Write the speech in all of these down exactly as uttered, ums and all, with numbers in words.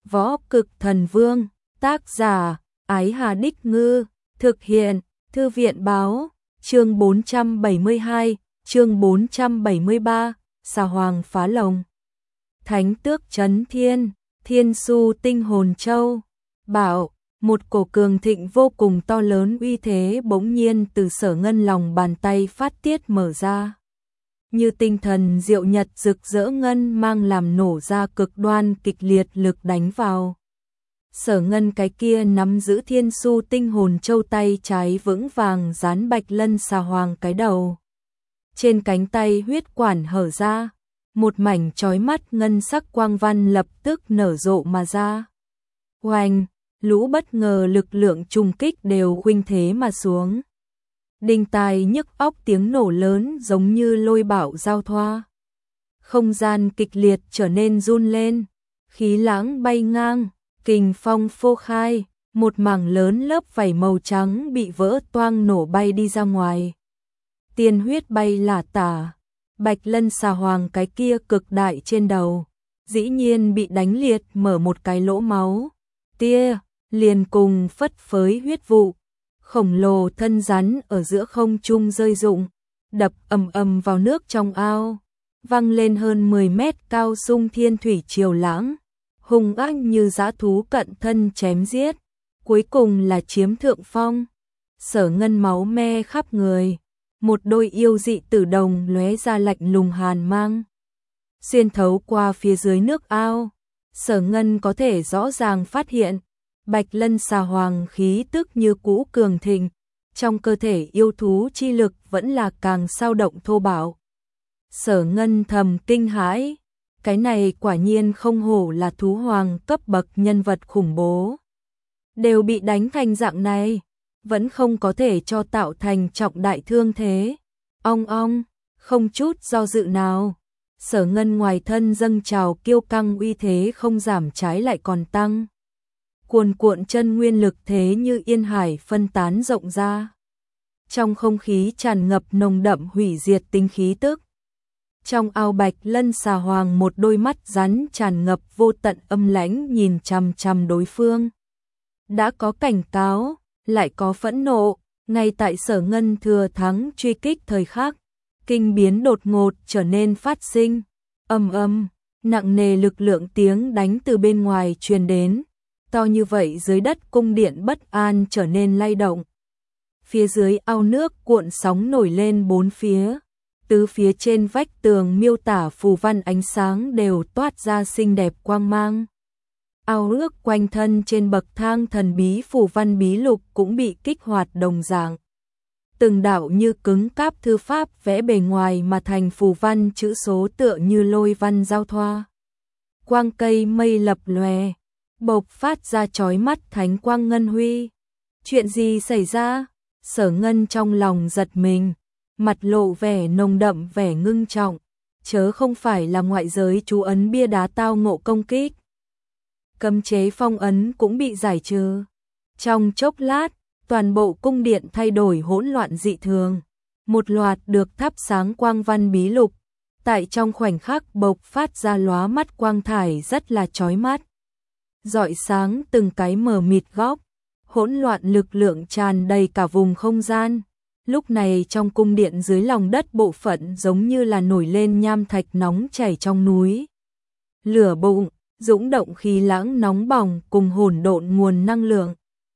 Võ Cực Thần Vương, tác giả, Ái Hà Đích Ngư, thực hiện, Thư viện Báo, chương bốn trăm bảy mươi hai, chương bốn trăm bảy mươi ba, Xà Hoàng phá lồng. Thánh tước Trấn Thiên, Thiên Su Tinh Hồn Châu, bảo, một cổ cường thịnh vô cùng to lớn uy thế bỗng nhiên từ Sở Ngân lòng bàn tay phát tiết mở ra. Như tinh thần diệu nhật rực rỡ ngân mang làm nổ ra cực đoan kịch liệt lực đánh vào. Sở Ngân cái kia nắm giữ Thiên Su Tinh Hồn Châu tay trái vững vàng dán Bạch Lân Xà Hoàng cái đầu. Trên cánh tay huyết quản hở ra, một mảnh chói mắt ngân sắc quang văn lập tức nở rộ mà ra. Oanh, lũ bất ngờ lực lượng trùng kích đều khuynh thế mà xuống. Đinh tai nhức óc tiếng nổ lớn giống như lôi bạo giao thoa. Không gian kịch liệt trở nên run lên, khí lãng bay ngang, kình phong phô khai, một mảng lớn lớp vảy màu trắng bị vỡ toang nổ bay đi ra ngoài. Tiên huyết bay lả tả, Bạch Lân Xà Hoàng cái kia cực đại trên đầu, dĩ nhiên bị đánh liệt mở một cái lỗ máu. Tia, liền cùng phất phới huyết vụ, khổng lồ thân rắn ở giữa không trung rơi rụng, đập ầm ầm vào nước trong ao, văng lên hơn mười mét cao sung thiên thủy triều lãng, hung ác như dã thú cận thân chém giết, cuối cùng là chiếm thượng phong. Sở Ngân máu me khắp người, một đôi yêu dị tử đồng lóe ra lạnh lùng hàn mang, xuyên thấu qua phía dưới nước ao. Sở Ngân có thể rõ ràng phát hiện Bạch Lân Xà Hoàng khí tức như cũ cường thịnh, trong cơ thể yêu thú chi lực vẫn là càng sao động thô bạo. Sở Ngân thầm kinh hãi, cái này quả nhiên không hổ là thú hoàng cấp bậc nhân vật khủng bố. Đều bị đánh thành dạng này, vẫn không có thể cho tạo thành trọng đại thương thế. Ong ong, không chút do dự nào. Sở Ngân ngoài thân dâng trào kiêu căng uy thế không giảm trái lại còn tăng. Cuồn cuộn chân nguyên lực thế như yên hải phân tán rộng ra. Trong không khí tràn ngập nồng đậm hủy diệt tinh khí tức. Trong ao Bạch Lân Xà Hoàng một đôi mắt rắn tràn ngập vô tận âm lãnh nhìn chằm chằm đối phương. Đã có cảnh cáo, lại có phẫn nộ, ngay tại Sở Ngân thừa thắng truy kích thời khắc, kinh biến đột ngột trở nên phát sinh. Ầm ầm, nặng nề lực lượng tiếng đánh từ bên ngoài truyền đến, to như vậy dưới đất cung điện bất an trở nên lay động. Phía dưới ao nước cuộn sóng nổi lên bốn phía, tứ phía trên vách tường miêu tả phù văn ánh sáng đều toát ra xinh đẹp quang mang. Ao nước quanh thân trên bậc thang thần bí phù văn bí lục cũng bị kích hoạt đồng dạng. Từng đạo như cứng cáp thư pháp vẽ bề ngoài mà thành phù văn chữ số tựa như lôi văn giao thoa. Quang cây mây lập lòe, bộc phát ra chói mắt thánh quang ngân huy. Chuyện gì xảy ra? Sở Ngân trong lòng giật mình, mặt lộ vẻ nồng đậm vẻ ngưng trọng, chớ không phải là ngoại giới chú ấn bia đá tao ngộ công kích. Cấm chế phong ấn cũng bị giải trừ. Trong chốc lát, toàn bộ cung điện thay đổi hỗn loạn dị thường. Một loạt được thắp sáng quang văn bí lục, tại trong khoảnh khắc bộc phát ra lóa mắt quang thải rất là chói mắt. Rọi sáng từng cái mờ mịt góc, hỗn loạn lực lượng tràn đầy cả vùng không gian. Lúc này trong cung điện dưới lòng đất bộ phận giống như là nổi lên nham thạch nóng chảy trong núi. Lửa bụng, dũng động khí lãng nóng bỏng cùng hỗn độn nguồn năng lượng.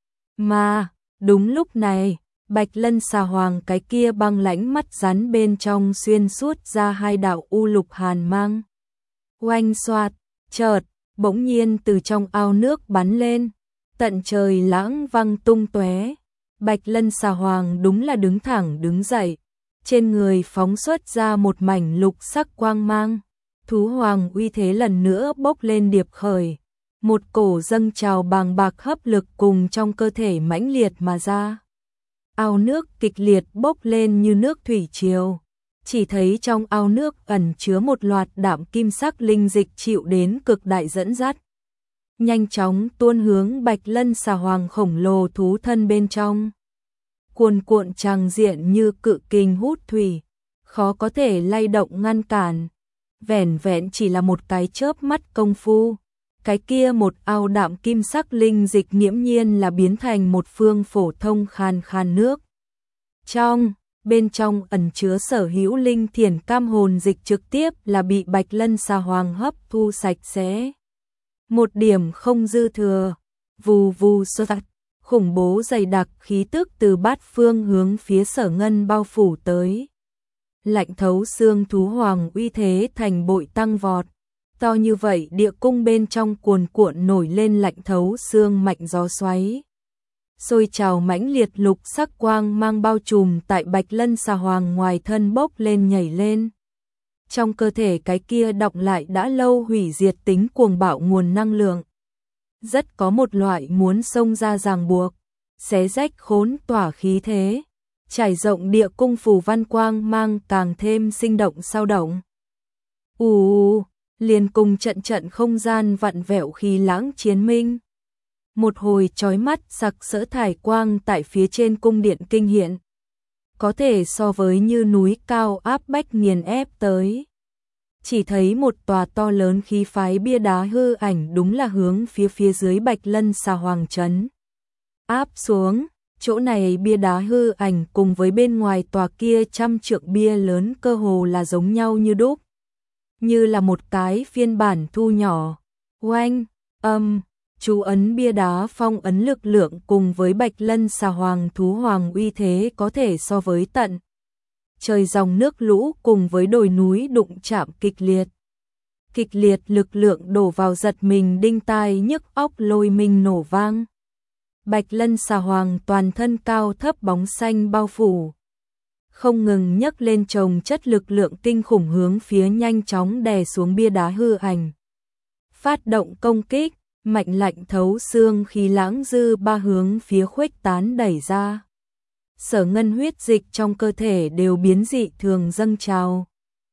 Mà, đúng lúc này, Bạch Lân Xà Hoàng cái kia băng lãnh mắt rắn bên trong xuyên suốt ra hai đạo u lục hàn mang. Oanh xoạt, chợt, bỗng nhiên từ trong ao nước bắn lên, tận trời lãng văng tung tóe. Bạch Lân Xà Hoàng đúng là đứng thẳng đứng dậy, trên người phóng xuất ra một mảnh lục sắc quang mang. Thú hoàng uy thế lần nữa bốc lên điệp khởi, một cổ dâng trào bàng bạc hấp lực cùng trong cơ thể mãnh liệt mà ra. Ao nước kịch liệt bốc lên như nước thủy triều, chỉ thấy trong ao nước ẩn chứa một loạt đạm kim sắc linh dịch chịu đến cực đại dẫn dắt, nhanh chóng tuôn hướng Bạch Lân Xà Hoàng khổng lồ thú thân bên trong. Cuồn cuộn tràng diện như cự kình hút thủy, khó có thể lay động ngăn cản. Vẻn vẹn chỉ là một cái chớp mắt công phu, cái kia một ao đạm kim sắc linh dịch nghiễm nhiên là biến thành một phương phổ thông khan khan nước. Trong, bên trong ẩn chứa sở hữu linh thiền cam hồn dịch trực tiếp là bị Bạch Lân Xà Hoàng hấp thu sạch sẽ. Một điểm không dư thừa, vù vù sơ tạch, khủng bố dày đặc khí tức từ bát phương hướng phía Sở Ngân bao phủ tới. Lạnh thấu xương thú hoàng uy thế thành bội tăng vọt. To như vậy địa cung bên trong cuồn cuộn nổi lên lạnh thấu xương mạnh gió xoáy. Sôi trào mãnh liệt lục sắc quang mang bao trùm tại Bạch Lân Xà Hoàng ngoài thân bốc lên nhảy lên. Trong cơ thể cái kia đọng lại đã lâu hủy diệt tính cuồng bạo nguồn năng lượng. Rất có một loại muốn xông ra ràng buộc, xé rách khốn tỏa khí thế. Trải rộng địa cung phù văn quang mang càng thêm sinh động sao động. Ù, liền cùng trận trận không gian vặn vẹo khí lãng chiến minh. Một hồi chói mắt sặc sỡ thải quang tại phía trên cung điện kinh hiện. Có thể so với như núi cao áp bách nghiền ép tới. Chỉ thấy một tòa to lớn khí phái bia đá hư ảnh đúng là hướng phía phía dưới Bạch Lân Xà Hoàng trấn áp xuống. Chỗ này bia đá hư ảnh cùng với bên ngoài tòa kia trăm trượng bia lớn cơ hồ là giống nhau như đúc. Như là một cái phiên bản thu nhỏ. Oanh, âm, chú ấn bia đá phong ấn lực lượng cùng với Bạch Lân Xà Hoàng thú hoàng uy thế có thể so với tận. Trời dòng nước lũ cùng với đồi núi đụng chạm kịch liệt. Kịch liệt lực lượng đổ vào giật mình đinh tai nhức óc lôi mình nổ vang. Bạch Lân Xà Hoàng toàn thân cao thấp bóng xanh bao phủ. Không ngừng nhấc lên chồng chất lực lượng kinh khủng hướng phía nhanh chóng đè xuống bia đá hư ảnh. Phát động công kích, mạnh lạnh thấu xương khí lãng dư ba hướng phía khuếch tán đẩy ra. Sở Ngân huyết dịch trong cơ thể đều biến dị thường dâng trào.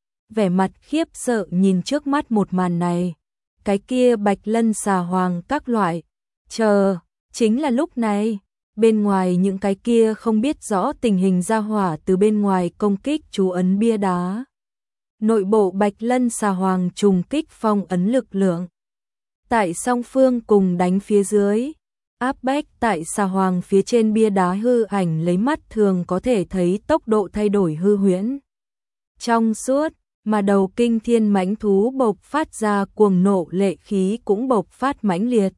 Vẻ mặt khiếp sợ nhìn trước mắt một màn này. Cái kia Bạch Lân Xà Hoàng các loại. Chờ, chính là lúc này, bên ngoài những cái kia không biết rõ tình hình ra hỏa từ bên ngoài công kích chú ấn bia đá. Nội bộ Bạch Lân Xà Hoàng trùng kích phong ấn lực lượng. Tại song phương cùng đánh phía dưới. Áp bách tại Xà Hoàng phía trên bia đá hư ảnh lấy mắt thường có thể thấy tốc độ thay đổi hư huyễn. Trong suốt, mà đầu kinh thiên mãnh thú bộc phát ra cuồng nộ lệ khí cũng bộc phát mãnh liệt.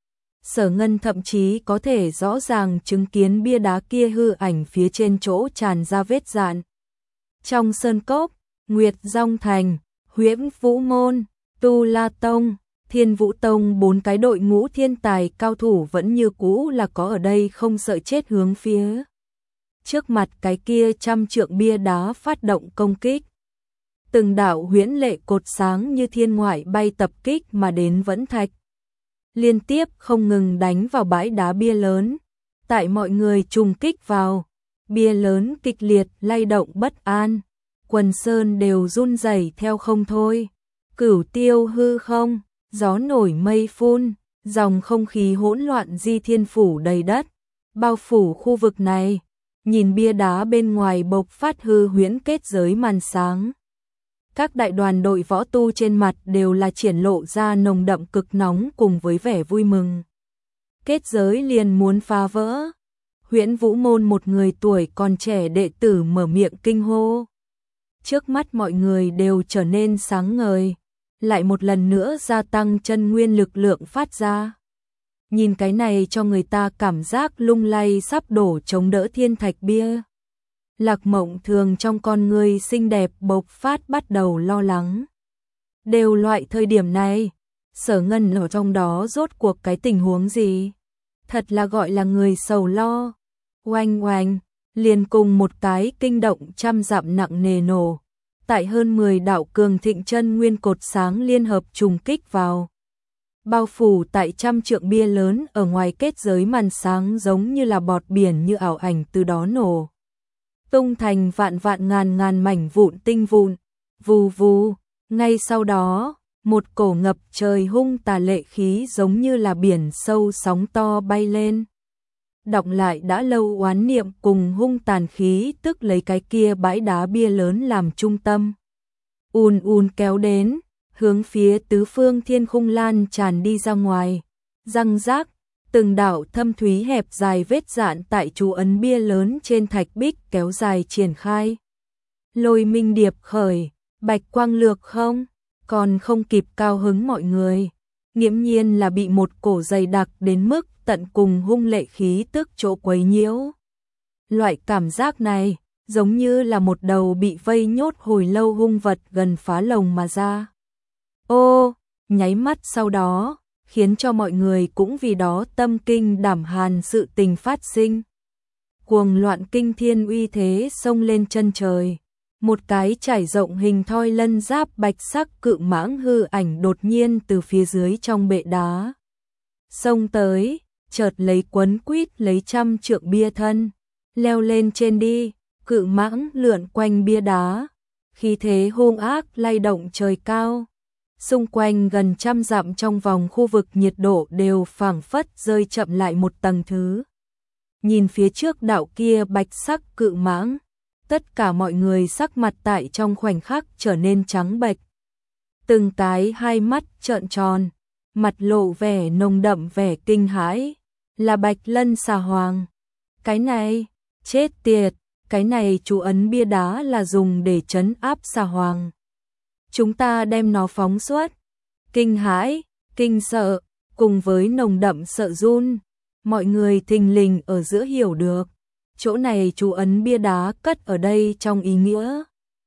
Sở Ngân thậm chí có thể rõ ràng chứng kiến bia đá kia hư ảnh phía trên chỗ tràn ra vết dạn. Trong sơn cốc, Nguyệt Dòng Thành, Huyễn Vũ Môn, Tu La Tông, Thiên Vũ Tông bốn cái đội ngũ thiên tài cao thủ vẫn như cũ là có ở đây không sợ chết hướng phía. Trước mặt cái kia trăm trượng bia đá phát động công kích. Từng đạo huyễn lệ cột sáng như thiên ngoại bay tập kích mà đến vẫn thạch. Liên tiếp không ngừng đánh vào bãi đá bia lớn. Tại mọi người trùng kích vào, bia lớn kịch liệt lay động bất an. Quần sơn đều run rẩy theo không thôi. Cửu tiêu hư không. Gió nổi mây phun, dòng không khí hỗn loạn di thiên phủ đầy đất, bao phủ khu vực này, nhìn bia đá bên ngoài bộc phát hư huyễn kết giới màn sáng. Các đại đoàn đội võ tu trên mặt đều là triển lộ ra nồng đậm cực nóng cùng với vẻ vui mừng. Kết giới liền muốn phá vỡ. Huyễn Vũ Môn một người tuổi còn trẻ đệ tử mở miệng kinh hô. Trước mắt mọi người đều trở nên sáng ngời. Lại một lần nữa gia tăng chân nguyên lực lượng phát ra. Nhìn cái này cho người ta cảm giác lung lay sắp đổ chống đỡ thiên thạch bia. Lạc Mộng Thường trong con người xinh đẹp bộc phát bắt đầu lo lắng. Đều loại thời điểm này, Sở Ngân ở trong đó rốt cuộc cái tình huống gì? Thật là gọi là người sầu lo. Oanh oanh, liền cùng một cái kinh động trăm dặm nặng nề nổ. Tại hơn mười đạo cường thịnh chân nguyên cột sáng liên hợp trùng kích vào. Bao phủ tại trăm trượng bia lớn ở ngoài kết giới màn sáng giống như là bọt biển như ảo ảnh từ đó nổ. Tung thành vạn vạn ngàn ngàn mảnh vụn tinh vụn, vù vù, ngay sau đó, một cổ ngập trời hung tà lệ khí giống như là biển sâu sóng to bay lên. Đọng lại đã lâu oán niệm cùng hung tàn khí tức lấy cái kia bãi đá bia lớn làm trung tâm. Ùn ùn kéo đến, hướng phía tứ phương thiên khung lan tràn đi ra ngoài. Răng rác, từng đạo thâm thúy hẹp dài vết dạn tại chú ấn bia lớn trên thạch bích kéo dài triển khai. Lôi minh điệp khởi, bạch quang lược không, còn không kịp cao hứng mọi người. Nghiễm nhiên là bị một cổ dày đặc đến mức tận cùng hung lệ khí tức chỗ quấy nhiễu. Loại cảm giác này, giống như là một đầu bị vây nhốt hồi lâu hung vật gần phá lồng mà ra. Ô, nháy mắt sau đó, khiến cho mọi người cũng vì đó tâm kinh đảm hàn sự tình phát sinh. Cuồng loạn kinh thiên uy thế xông lên chân trời. Một cái trải rộng hình thoi lân giáp bạch sắc cự mãng hư ảnh đột nhiên từ phía dưới trong bệ đá xông tới, chợt lấy quấn quýt lấy trăm trượng bia thân, leo lên trên đi. Cự mãng lượn quanh bia đá, khí thế hung ác lay động trời cao. Xung quanh gần trăm dặm trong vòng khu vực nhiệt độ đều phảng phất rơi chậm lại một tầng thứ. Nhìn phía trước đạo kia bạch sắc cự mãng, tất cả mọi người sắc mặt tại trong khoảnh khắc trở nên trắng bệch. Từng cái hai mắt trợn tròn, mặt lộ vẻ nồng đậm vẻ kinh hãi, là Bạch Lân Xà Hoàng. Cái này, chết tiệt, cái này chú ấn bia đá là dùng để trấn áp Xà Hoàng. Chúng ta đem nó phóng xuất. Kinh hãi, kinh sợ, cùng với nồng đậm sợ run, mọi người thình lình ở giữa hiểu được. Chỗ này chú ấn bia đá cất ở đây trong ý nghĩa.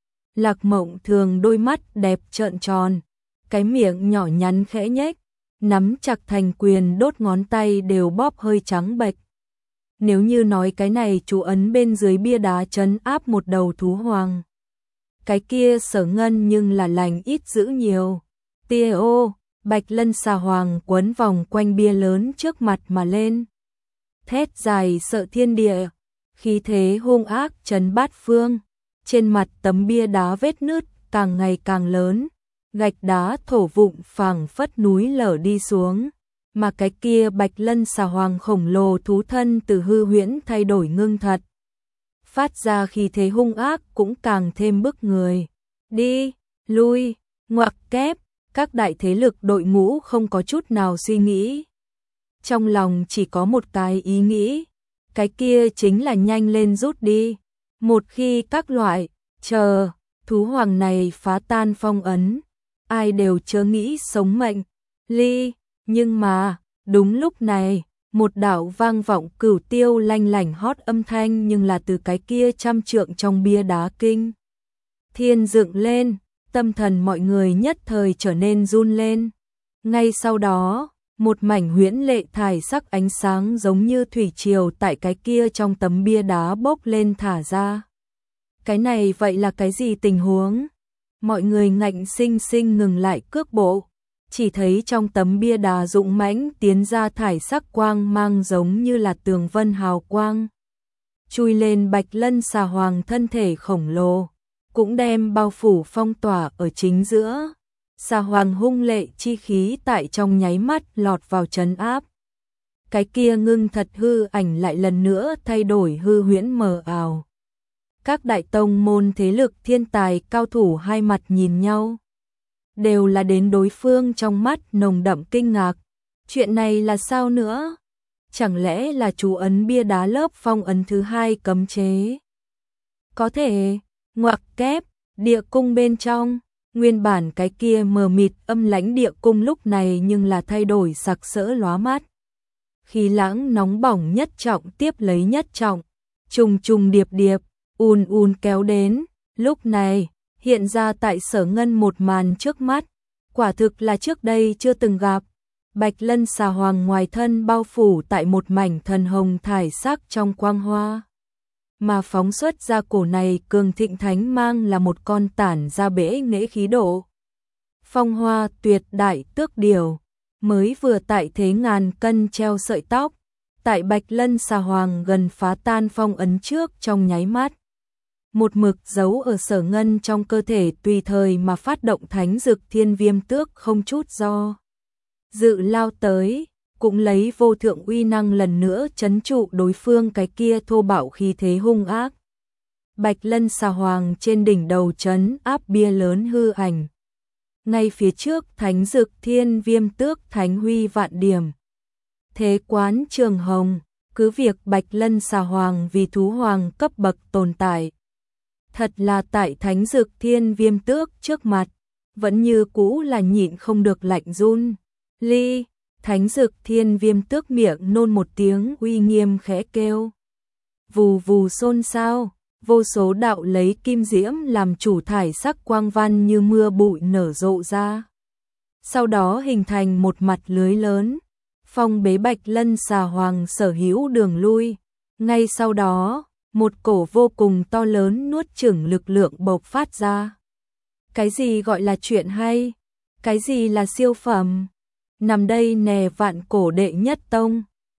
Lạc Mộng Thường đôi mắt đẹp trợn tròn, cái miệng nhỏ nhắn khẽ nhếch, nắm chặt thành quyền đốt ngón tay đều bóp hơi trắng bệch. Nếu như nói cái này chú ấn bên dưới bia đá trấn áp một đầu thú hoàng, cái kia Sở Ngân nhưng là lành ít dữ nhiều. Tia ô, Bạch Lân Xà Hoàng quấn vòng quanh bia lớn trước mặt mà lên. Thét dài sợ thiên địa, khí thế hung ác trấn bát phương. Trên mặt tấm bia đá vết nứt càng ngày càng lớn, gạch đá thổ vụn phảng phất núi lở đi xuống. Mà cái kia Bạch Lân Xà Hoàng khổng lồ thú thân từ hư huyễn thay đổi ngưng thật, phát ra khí thế hung ác cũng càng thêm bức người. Đi, lui, ngoặc kép, các đại thế lực đội ngũ không có chút nào suy nghĩ. Trong lòng chỉ có một cái ý nghĩ, cái kia chính là nhanh lên rút đi. Một khi các loại, chờ, thú hoàng này phá tan phong ấn, ai đều chớ nghĩ sống mệnh, ly. Nhưng mà, đúng lúc này, một đạo vang vọng cửu tiêu lanh lảnh hót âm thanh nhưng là từ cái kia trăm trượng trong bia đá kinh thiên dựng lên, tâm thần mọi người nhất thời trở nên run lên. Ngay sau đó, một mảnh huyễn lệ thải sắc ánh sáng giống như thủy triều tại cái kia trong tấm bia đá bốc lên thả ra. Cái này vậy là cái gì tình huống? Mọi người ngạnh sinh sinh ngừng lại cước bộ. Chỉ thấy trong tấm bia đá dũng mãnh tiến ra thải sắc quang mang giống như là tường vân hào quang. Chui lên Bạch Lân Xà Hoàng thân thể khổng lồ, cũng đem bao phủ phong tỏa ở chính giữa. Xà Hoàng hung lệ chi khí tại trong nháy mắt lọt vào trấn áp. Cái kia ngưng thật hư ảnh lại lần nữa thay đổi hư huyễn mờ ảo. Các đại tông môn thế lực thiên tài cao thủ hai mặt nhìn nhau, đều là đến đối phương trong mắt nồng đậm kinh ngạc. Chuyện này là sao nữa? Chẳng lẽ là chú ấn bia đá lớp phong ấn thứ hai cấm chế? Có thể, ngoặc kép, địa cung bên trong, nguyên bản cái kia mờ mịt âm lãnh địa cung lúc này nhưng là thay đổi sặc sỡ lóa mắt. Khí lãng nóng bỏng nhất trọng tiếp lấy nhất trọng, trùng trùng điệp điệp, ùn ùn kéo đến, lúc này hiện ra tại Sở Ngân một màn trước mắt, quả thực là trước đây chưa từng gặp. Bạch Lân Xà Hoàng ngoài thân bao phủ tại một mảnh thần hồng thải sắc trong quang hoa, mà phóng xuất ra cổ này cường thịnh thánh mang là một con tản ra bể nghệ khí độ. Phong hoa tuyệt đại tước điểu, mới vừa tại thế ngàn cân treo sợi tóc, tại Bạch Lân Xà Hoàng gần phá tan phong ấn trước trong nháy mắt. Một mực giấu ở Sở Ngân trong cơ thể tùy thời mà phát động thánh dực thiên viêm tước không chút do dự lao tới, cũng lấy vô thượng uy năng lần nữa trấn trụ đối phương cái kia thô bạo khí thế hung ác. Bạch Lân Xà Hoàng trên đỉnh đầu trấn áp bia lớn hư ảnh, ngay phía trước Thánh Dực Thiên Viêm Tước Thánh Huy Vạn Điểm. Thế quán Trường Hồng, cứ việc Bạch Lân Xà Hoàng vì thú hoàng cấp bậc tồn tại. Thật là tại Thánh Dực Thiên Viêm Tước trước mặt, vẫn như cũ là nhịn không được lạnh run. Ly, Thánh Dực Thiên Viêm Tước miệng nôn một tiếng uy nghiêm khẽ kêu. Vù vù xôn xao, vô số đạo lấy kim diễm làm chủ thải sắc quang văn như mưa bụi nở rộ ra. Sau đó hình thành một mặt lưới lớn, phong bế Bạch Lân Xà Hoàng sở hữu đường lui. Ngay sau đó, một cổ vô cùng to lớn nuốt chửng lực lượng bộc phát ra. Cái gì gọi là chuyện hay? Cái gì là siêu phẩm? Nằm đây nè vạn cổ đệ nhất tông,